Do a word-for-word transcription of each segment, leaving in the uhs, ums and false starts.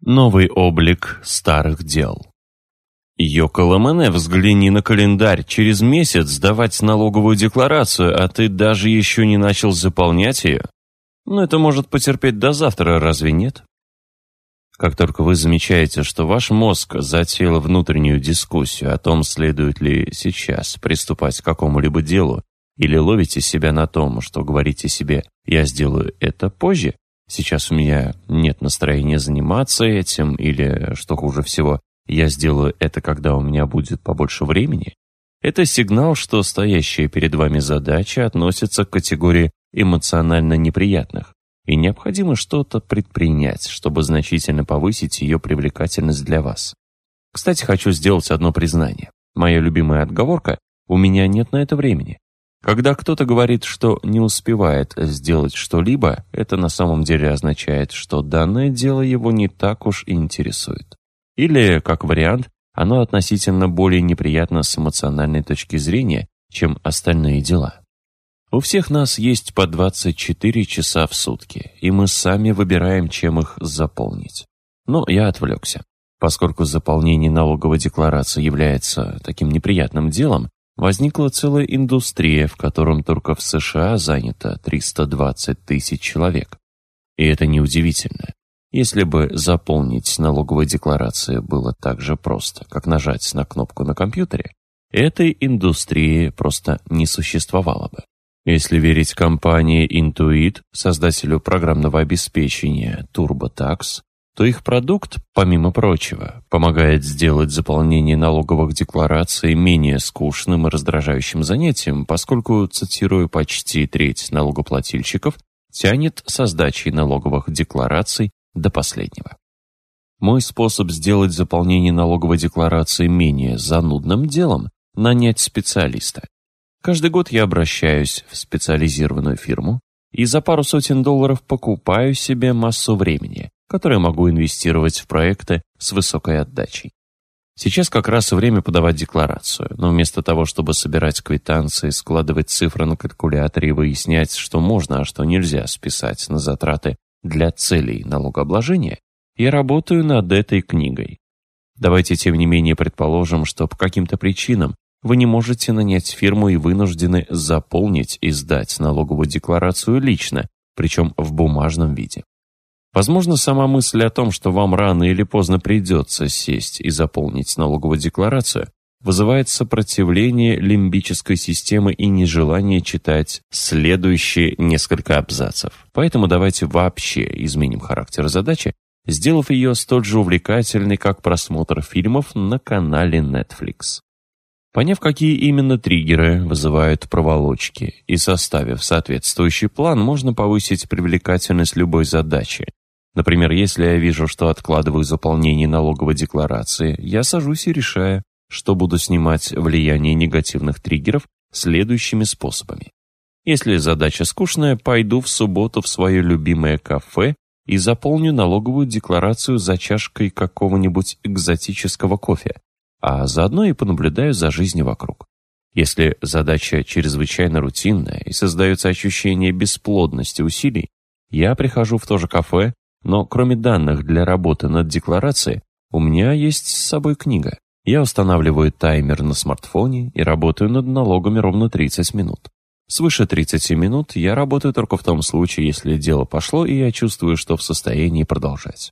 Новый облик старых дел. Йоколэмэне, взгляни на календарь. Через месяц сдавать налоговую декларацию, а ты даже еще не начал заполнять ее? Ну, это может потерпеть до завтра, разве нет? Как только вы замечаете, что ваш мозг затеял внутреннюю дискуссию о том, следует ли сейчас приступать к какому-либо делу, или ловите себя на том, что говорите себе «я сделаю это позже», сейчас у меня нет настроения заниматься этим, или, что хуже всего, я сделаю это, когда у меня будет побольше времени, это сигнал, что стоящая перед вами задача относится к категории эмоционально неприятных, и необходимо что-то предпринять, чтобы значительно повысить ее привлекательность для вас. Кстати, хочу сделать одно признание. Моя любимая отговорка «у меня нет на это времени». Когда кто-то говорит, что не успевает сделать что-либо, это на самом деле означает, что данное дело его не так уж и интересует. Или, как вариант, оно относительно более неприятно с эмоциональной точки зрения, чем остальные дела. У всех нас есть по двадцать четыре часа в сутки, и мы сами выбираем, чем их заполнить. Но я отвлекся. Поскольку заполнение налоговой декларации является таким неприятным делом, возникла целая индустрия, в котором только в США занято триста двадцать тысяч человек. И это неудивительно. Если бы заполнить налоговую декларацию было так же просто, как нажать на кнопку на компьютере, этой индустрии просто не существовало бы. Если верить компании Intuit, создателю программного обеспечения TurboTax, то их продукт, помимо прочего, помогает сделать заполнение налоговых деклараций менее скучным и раздражающим занятием, поскольку, цитирую, почти треть налогоплательщиков тянет со сдачей налоговых деклараций до последнего. Мой способ сделать заполнение налоговой декларации менее занудным делом – нанять специалиста. Каждый год я обращаюсь в специализированную фирму и за пару сотен долларов покупаю себе массу времени, которое могу инвестировать в проекты с высокой отдачей. Сейчас как раз и время подавать декларацию, но вместо того, чтобы собирать квитанции, складывать цифры на калькуляторе и выяснять, что можно, а что нельзя списать на затраты для целей налогообложения, я работаю над этой книгой. Давайте, тем не менее, предположим, что по каким-то причинам вы не можете нанять фирму и вынуждены заполнить и сдать налоговую декларацию лично, причем в бумажном виде. Возможно, сама мысль о том, что вам рано или поздно придется сесть и заполнить налоговую декларацию, вызывает сопротивление лимбической системы и нежелание читать следующие несколько абзацев. Поэтому давайте вообще изменим характер задачи, сделав ее столь же увлекательной, как просмотр фильмов на канале Netflix. Поняв, какие именно триггеры вызывают проволочки, и составив соответствующий план, можно повысить привлекательность любой задачи. Например, если я вижу, что откладываю заполнение налоговой декларации, я сажусь и решаю, что буду снимать влияние негативных триггеров следующими способами. Если задача скучная, пойду в субботу в свое любимое кафе и заполню налоговую декларацию за чашкой какого-нибудь экзотического кофе, а заодно и понаблюдаю за жизнью вокруг. Если задача чрезвычайно рутинная и создается ощущение бесплодности усилий, я прихожу в то же кафе, но кроме данных для работы над декларацией, у меня есть с собой книга. Я устанавливаю таймер на смартфоне и работаю над налогами ровно тридцать минут. Свыше тридцати минут я работаю только в том случае, если дело пошло, и я чувствую, что в состоянии продолжать.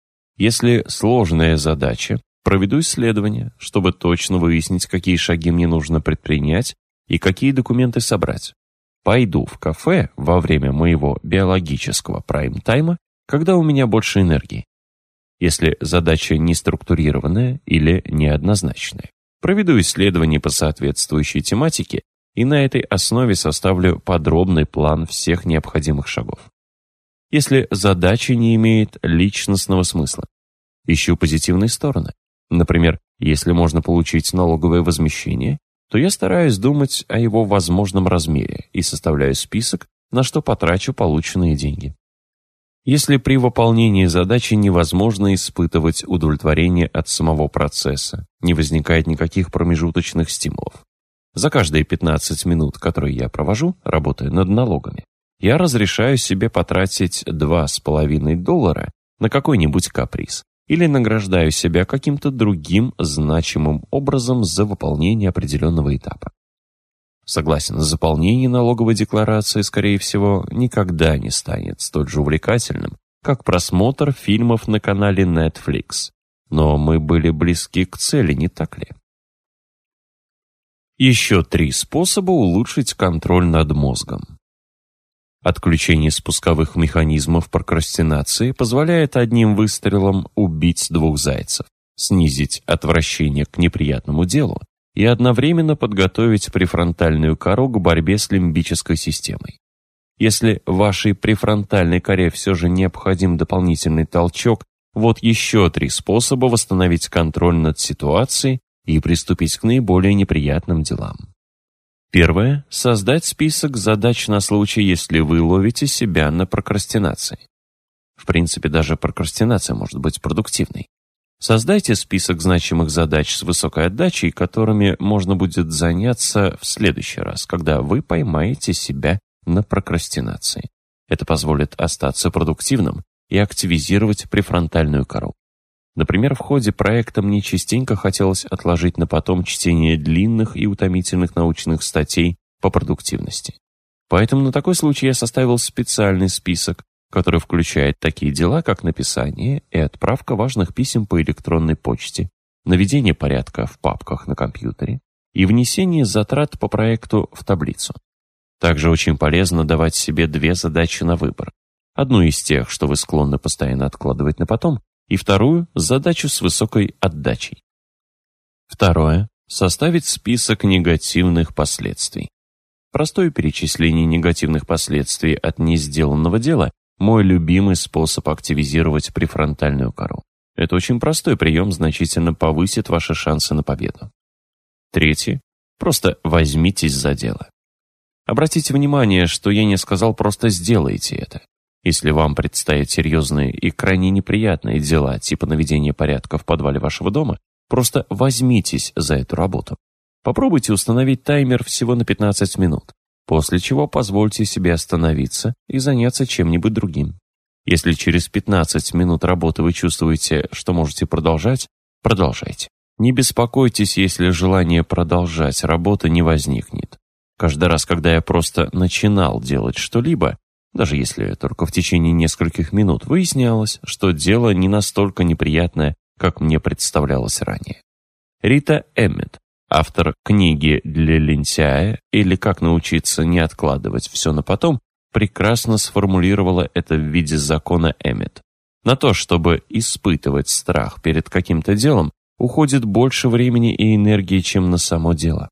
Если сложная задача, проведу исследование, чтобы точно выяснить, какие шаги мне нужно предпринять и какие документы собрать. Пойду в кафе во время моего биологического прайм-тайма, когда у меня больше энергии. Если задача не структурированная или неоднозначная, проведу исследование по соответствующей тематике и на этой основе составлю подробный план всех необходимых шагов. Если задача не имеет личностного смысла, ищу позитивные стороны. Например, если можно получить налоговое возмещение, то я стараюсь думать о его возможном размере и составляю список, на что потрачу полученные деньги. Если при выполнении задачи невозможно испытывать удовлетворение от самого процесса, не возникает никаких промежуточных стимулов. За каждые пятнадцать минут, которые я провожу, работая над налогами, я разрешаю себе потратить два с половиной доллара на какой-нибудь каприз. или награждаю себя каким-то другим значимым образом за выполнение определенного этапа. Согласен, заполнение налоговой декларации, скорее всего, никогда не станет столь же увлекательным, как просмотр фильмов на канале Netflix. Но мы были близки к цели, не так ли? Еще три способа улучшить контроль над мозгом. Отключение спусковых механизмов прокрастинации позволяет одним выстрелом убить двух зайцев, снизить отвращение к неприятному делу и одновременно подготовить префронтальную кору к борьбе с лимбической системой. Если вашей префронтальной коре все же необходим дополнительный толчок, вот еще три способа восстановить контроль над ситуацией и приступить к наиболее неприятным делам. Первое. Создать список задач на случай, если вы ловите себя на прокрастинации. В принципе, даже прокрастинация может быть продуктивной. Создайте список значимых задач с высокой отдачей, которыми можно будет заняться в следующий раз, когда вы поймаете себя на прокрастинации. Это позволит остаться продуктивным и активизировать префронтальную кору. Например, в ходе проекта мне частенько хотелось отложить на потом чтение длинных и утомительных научных статей по продуктивности. Поэтому на такой случай я составил специальный список, который включает такие дела, как написание и отправка важных писем по электронной почте, наведение порядка в папках на компьютере и внесение затрат по проекту в таблицу. Также очень полезно давать себе две задачи на выбор. Одну из тех, что вы склонны постоянно откладывать на потом, и вторую – задачу с высокой отдачей. Второе – составить список негативных последствий. Простое перечисление негативных последствий от несделанного дела – мой любимый способ активизировать префронтальную кору. Это очень простой прием, значительно повысит ваши шансы на победу. Третье – просто возьмитесь за дело. Обратите внимание, что я не сказал «просто сделайте это». Если вам предстоят серьезные и крайне неприятные дела, типа наведения порядка в подвале вашего дома, просто возьмитесь за эту работу. Попробуйте установить таймер всего на пятнадцать минут, после чего позвольте себе остановиться и заняться чем-нибудь другим. Если через пятнадцать минут работы вы чувствуете, что можете продолжать, продолжайте. Не беспокойтесь, если желание продолжать работу не возникнет. Каждый раз, когда я просто начинал делать что-либо, даже если только в течение нескольких минут, выяснялось, что дело не настолько неприятное, как мне представлялось ранее. Рита Эммет, автор книги «Для лентяя» или «Как научиться не откладывать все на потом», прекрасно сформулировала это в виде закона Эммет. На то, чтобы испытывать страх перед каким-то делом, уходит больше времени и энергии, чем на само дело.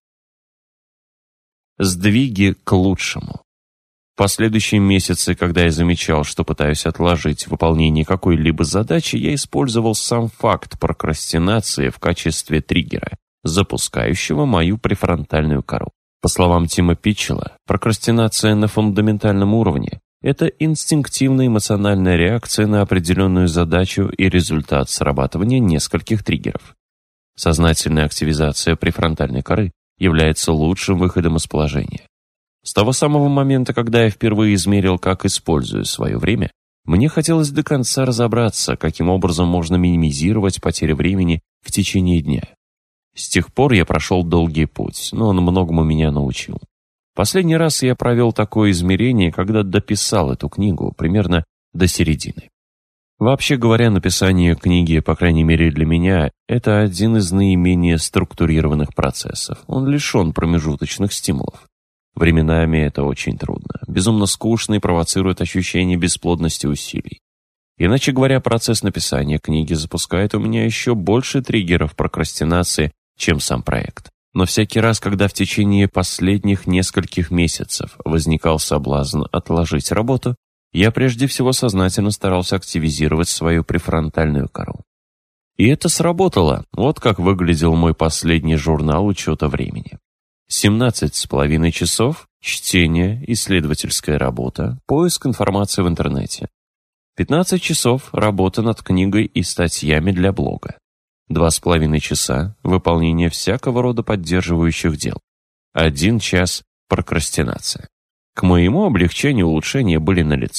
Сдвиги к лучшему. В последующие месяцы, когда я замечал, что пытаюсь отложить выполнение какой-либо задачи, я использовал сам факт прокрастинации в качестве триггера, запускающего мою префронтальную кору. По словам Тима Питчелла, прокрастинация на фундаментальном уровне – это инстинктивная эмоциональная реакция на определенную задачу и результат срабатывания нескольких триггеров. Сознательная активизация префронтальной коры является лучшим выходом из положения. С того самого момента, когда я впервые измерил, как использую свое время, мне хотелось до конца разобраться, каким образом можно минимизировать потери времени в течение дня. С тех пор я прошел долгий путь, но он многому меня научил. Последний раз я провел такое измерение, когда дописал эту книгу примерно до середины. Вообще говоря, написание книги, по крайней мере для меня, это один из наименее структурированных процессов. Он лишен промежуточных стимулов. Временами это очень трудно, безумно скучно и провоцирует ощущение бесплодности усилий. Иначе говоря, процесс написания книги запускает у меня еще больше триггеров прокрастинации, чем сам проект. Но всякий раз, когда в течение последних нескольких месяцев возникал соблазн отложить работу, я прежде всего сознательно старался активизировать свою префронтальную кору. И это сработало. Вот как выглядел мой последний журнал учета времени. семнадцать с половиной часов, чтение, исследовательская работа, поиск информации в интернете. пятнадцать часов, работа над книгой и статьями для блога. два с половиной часа, выполнение всякого рода поддерживающих дел. один час, прокрастинация. К моему облегчению улучшения были налицо.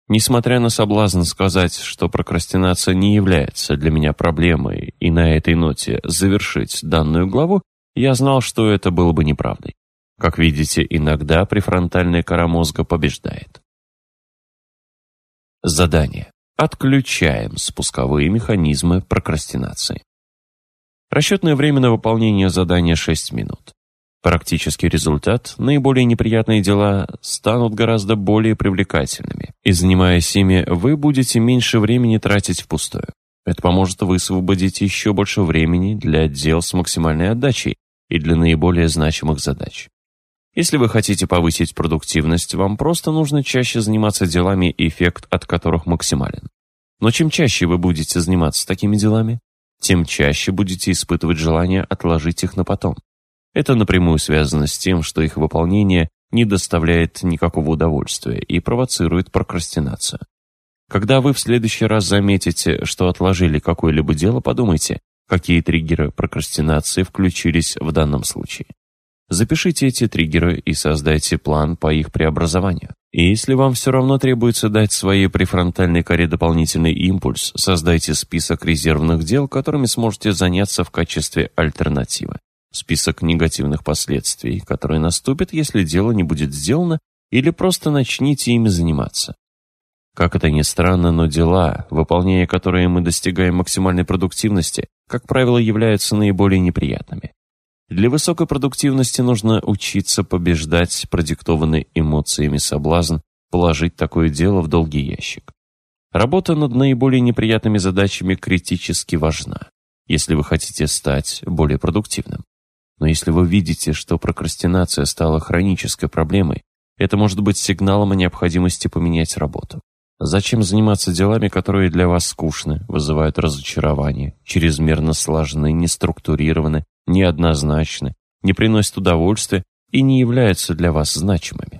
Несмотря на соблазн сказать, что прокрастинация не является для меня проблемой, и на этой ноте завершить данную главу, я знал, что это было бы неправдой. Как видите, иногда префронтальная кора мозга побеждает. Задание. Отключаем спусковые механизмы прокрастинации. Расчетное время на выполнение задания шесть минут. Практический результат – наиболее неприятные дела станут гораздо более привлекательными, и, занимаясь ими, вы будете меньше времени тратить впустую. Это поможет высвободить еще больше времени для дел с максимальной отдачей и для наиболее значимых задач. Если вы хотите повысить продуктивность, вам просто нужно чаще заниматься делами, эффект от которых максимален. Но чем чаще вы будете заниматься такими делами, тем чаще будете испытывать желание отложить их на потом. Это напрямую связано с тем, что их выполнение не доставляет никакого удовольствия и провоцирует прокрастинацию. Когда вы в следующий раз заметите, что отложили какое-либо дело, подумайте, какие триггеры прокрастинации включились в данном случае. Запишите эти триггеры и создайте план по их преобразованию. И если вам все равно требуется дать своей префронтальной коре дополнительный импульс, создайте список резервных дел, которыми сможете заняться в качестве альтернативы. Список негативных последствий, которые наступят, если дело не будет сделано, или просто начните ими заниматься. Как это ни странно, но дела, выполняя которые мы достигаем максимальной продуктивности, как правило, являются наиболее неприятными. Для высокой продуктивности нужно учиться побеждать продиктованный эмоциями соблазн положить такое дело в долгий ящик. Работа над наиболее неприятными задачами критически важна, если вы хотите стать более продуктивным. Но если вы видите, что прокрастинация стала хронической проблемой, это может быть сигналом о необходимости поменять работу. Зачем заниматься делами, которые для вас скучны, вызывают разочарование, чрезмерно сложны, неструктурированы, неоднозначны, не приносят удовольствия и не являются для вас значимыми?